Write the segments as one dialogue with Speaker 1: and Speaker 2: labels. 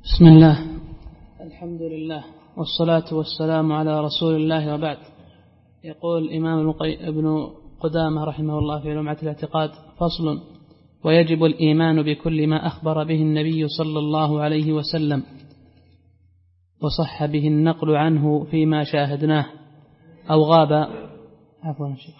Speaker 1: بسم الله، الحمد لله، والصلاة والسلام على رسول الله، وبعد. يقول الإمام ابن قدامة رحمه الله في لمعة الاعتقاد: فصل: ويجب الإيمان بكل ما أخبر به النبي صلى الله عليه وسلم وصح به النقل عنه فيما شاهدناه أو غاب. عفوا شيخ.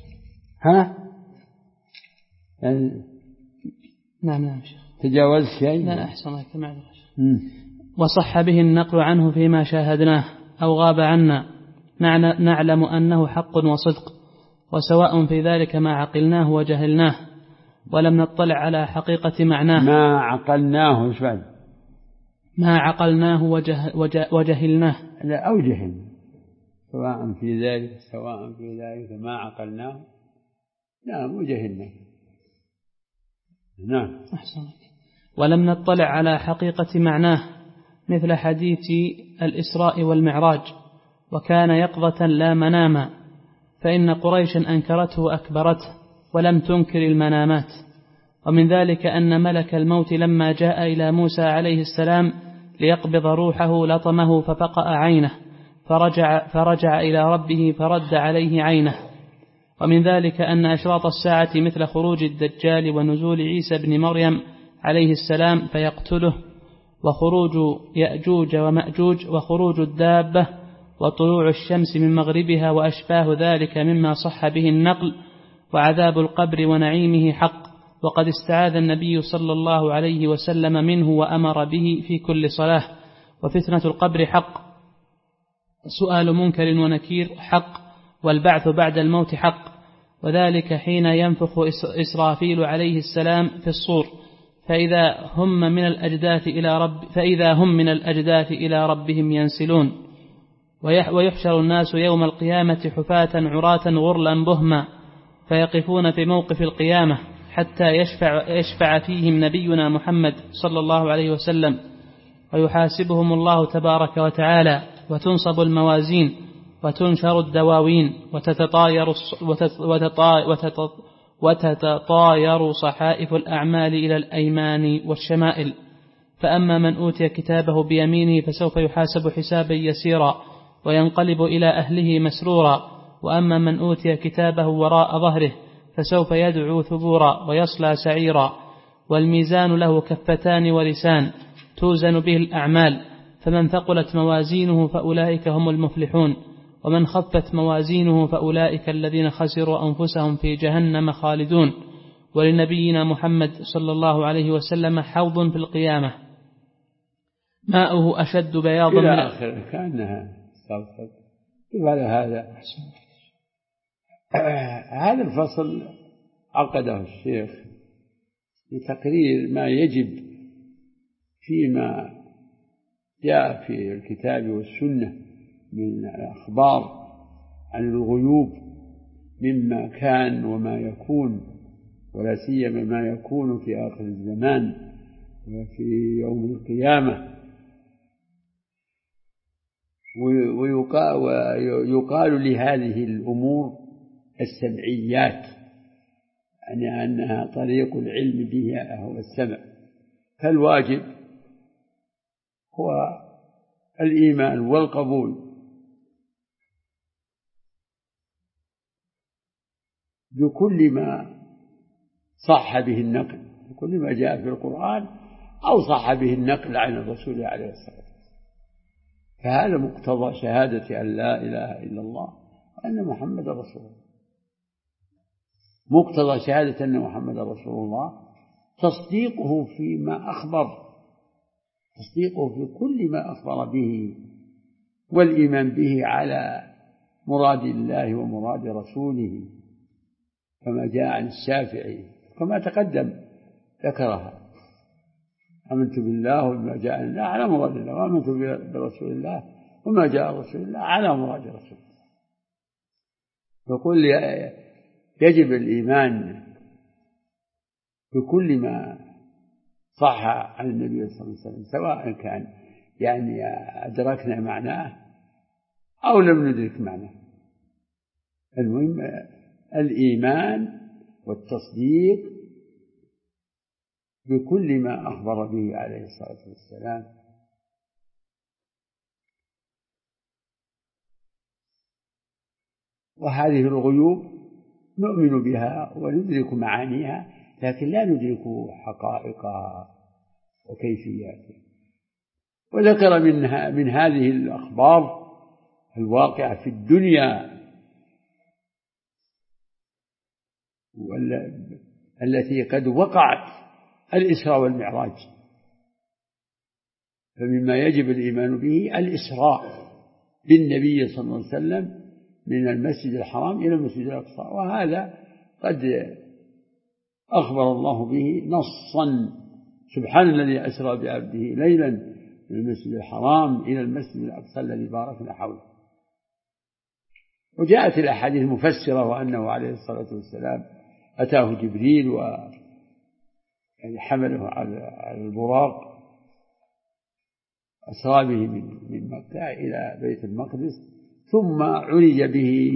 Speaker 2: يعني
Speaker 1: نعم شيخ،
Speaker 2: تجاوز شيء.
Speaker 1: لا أحسن الله كما وصح به النقل عنه فيما شاهدناه أو غاب عنا، نعلم أنه حق وصدق، وسواء في ذلك ما عقلناه وجهلناه ولم نطلع على حقيقة معناه.
Speaker 2: ما عقلناه إيش بعد؟
Speaker 1: ما عقلناه وجهلناه.
Speaker 2: لا، أو جهلنا، سواء في ذلك ما عقلناه. نعم، وجهلنا. نعم،
Speaker 1: أحسن. ولم نطلع على حقيقة معناه، مثل حديث الإسراء والمعراج: وكان يقظة لا مناما، فإن قريشا أنكرته وأكبرته ولم تنكر المنامات. ومن ذلك أن ملك الموت لما جاء إلى موسى عليه السلام ليقبض روحه لطمه ففقأ عينه، فرجع إلى ربه فرد عليه عينه. ومن ذلك أن أشراط الساعة مثل خروج الدجال ونزول عيسى بن مريم عليه السلام فيقتله، وخروج يأجوج ومأجوج، وخروج الدابة، وطلوع الشمس من مغربها وأشباه ذلك مما صح به النقل، وعذاب القبر ونعيمه حق، وقد استعاذ النبي صلى الله عليه وسلم منه وأمر به في كل صلاة. وفتنة القبر حق، سؤال منكر ونكير حق، والبعث بعد الموت حق، وذلك حين ينفخ إسرافيل عليه السلام في الصور، فإذا هم من الأجداث إلى ربهم ينسلون. ويحشر الناس يوم القيامة حفاة عراة غرلا بهما، فيقفون في موقف القيامة حتى يشفع فيهم نبينا محمد صلى الله عليه وسلم، ويحاسبهم الله تبارك وتعالى، وتنصب الموازين، وتنشر الدواوين، وتتطاير صحائف الأعمال إلى الأيمان والشمائل. فأما من أوتي كتابه بيمينه فسوف يحاسب حسابا يسيرا وينقلب إلى أهله مسرورا، وأما من أوتي كتابه وراء ظهره فسوف يدعو ثبورا ويصلى سعيرا. والميزان له كفتان ولسان توزن به الأعمال، فمن ثقلت موازينه فأولئك هم المفلحون، ومن خفت موازينه فأولئك الذين خسروا أنفسهم في جهنم خالدون. ولنبينا محمد صلى الله عليه وسلم حوض في القيامة ماؤه أشد بياضا
Speaker 2: إلى آخر كأنها صوت. هذا الفصل عقده الشيخ لتقرير ما يجب فيما جاء في الكتاب والسنة من الأخبار عن الغيوب مما كان وما يكون، ولا سيما ما يكون في آخر الزمان وفي يوم القيامة. ويقال لهذه الأمور السمعيات، يعني أنها طريق العلم بها هو السمع. فالواجب هو الإيمان والقبول بكل ما صح به النقل، بكل ما جاء في القرآن أو صح به النقل عن الرسول عليه الصلاة والسلام. فهذا مقتضى شهادة أن لا إله إلا الله وأن محمد رسول الله. مقتضى شهادة أن محمد رسول الله تصديقه فيما أخبر، تصديقه في كل ما أخبر به، والإيمان به على مراد الله ومراد رسوله، كما جاء عن الشافعي كما تقدم ذكرها: آمنت بالله وما جاء الله على مراد الله، وآمنت برسول الله وما جاء رسول الله على مراد رسول الله. يقول يجب الإيمان بكل ما صح عن النبي صلى الله عليه وسلم، سواء كان يعني أدركنا معناه أو لم ندرك معناه. المهم الإيمان والتصديق بكل ما أخبر به عليه الصلاة والسلام وهذه الغيوب نؤمن بها وندرك معانيها، لكن لا ندرك حقائقها وكيفياتها. وذكر من هذه الأخبار الواقعة في الدنيا التي قد وقعت الإسراء والمعراج. فمما يجب الإيمان به الإسراء بالنبي صلى الله عليه وسلم من المسجد الحرام إلى المسجد الأقصى، وهذا قد أخبر الله به نصا: سبحان الذي أسرى بعبده ليلا من المسجد الحرام إلى المسجد الأقصى الذي باركنا حوله. وجاءت الأحاديث المفسرة وأنه عليه الصلاة والسلام أتاه جبريل حمله على البراق، أسرى به من مكة إلى بيت المقدس، ثم عرج به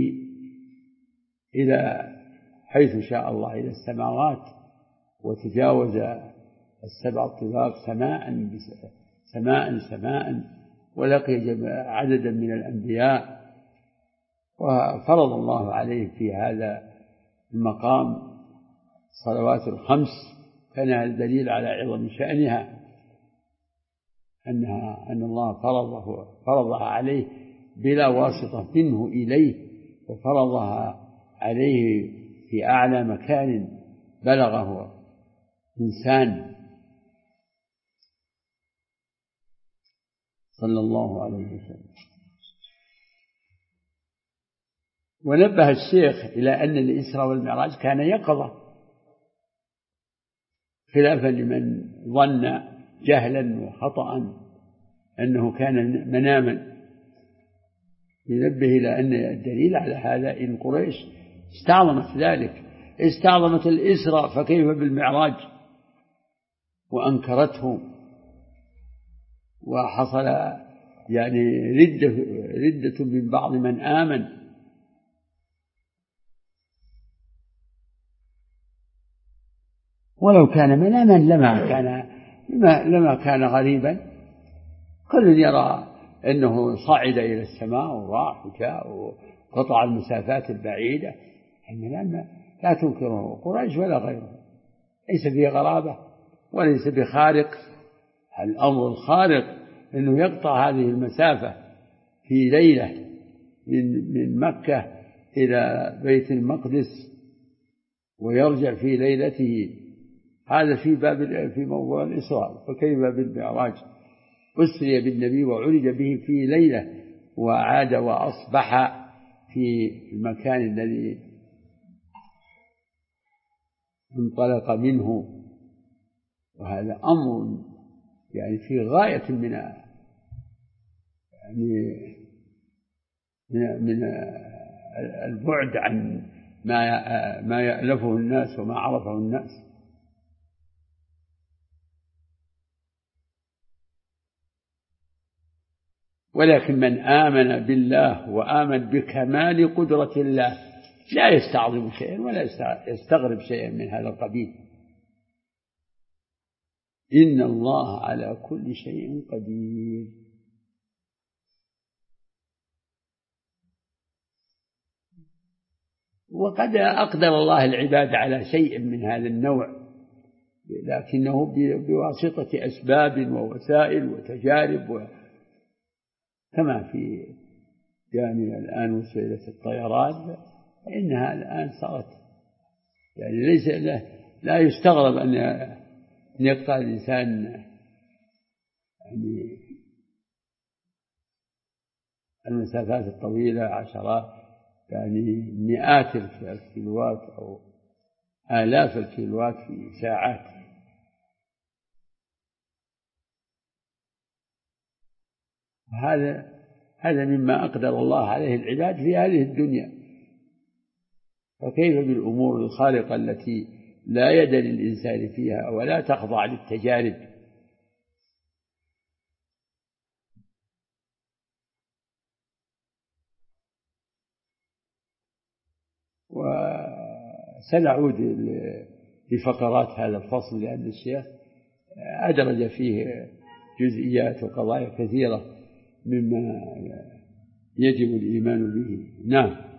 Speaker 2: إلى حيث شاء الله إلى السماوات، وتجاوز السبع الطباق سماء ولقي عددا من الأنبياء، وفرض الله عليه في هذا المقام الصلوات الخمس. كان هذا دليل على عظم شأنها، أن الله فرضها عليه بلا واسطة منه إليه، وفرضها عليه في أعلى مكان بلغه إنسان صلى الله عليه وسلم. ونبه الشيخ إلى أن الإسراء والمعراج كان يقظة، خلافا لمن ظن جهلا وخطأ أنه كان مناما. ينبه إلى أن الدليل على هذا إن قريش استعظمت ذلك، استعظمت الإسراء، فكيف بالمعراج وأنكرته، وحصل ردة من بعض من آمن. ولو كان مناما لما كان غريبا. كل يرى أنه صعد إلى السماء وراح وجاء وقطع المسافات البعيدة. المنام لا تنكره قريش ولا غيره، ليس فيه غرابة وليس بخارق. الأمر الخارق أنه يقطع هذه المسافة في ليلة من مكة إلى بيت المقدس ويرجع في ليلته. هذا في موضوع الإسراء، فكيف بالمعراج؟ أسري بالنبي وعرج به في ليلة وعاد وأصبح في المكان الذي انطلق منه. وهذا أمر في غاية من البعد عن ما يألفه الناس وما عرفه الناس. ولكن من آمن بالله وآمن بكمال قدرة الله لا يستعظم شيئا ولا يستغرب شيئا من هذا القبيل. إن الله على كل شيء قدير. وقد أقدر الله العباد على شيء من هذا النوع، لكنه بواسطة أسباب ووسائل وتجارب، كما في الآن وسيلة الطيران، فإنها الآن صارت ليس لا يستغرب أن يقطع الإنسان المسافات الطويلة عشرات مئات الكيلوات أو آلاف الكيلوات في ساعات. هذا مما أقدر الله عليه العباد في هذه الدنيا، فكيف بالأمور الخارقة التي لا يد للإنسان فيها ولا تخضع للتجارب. وسنعود لفقرات هذا الفصل، لأن الشيخ أدرج فيه جزئيات وقضايا كثيرة مما يجب الإيمان به. نعم.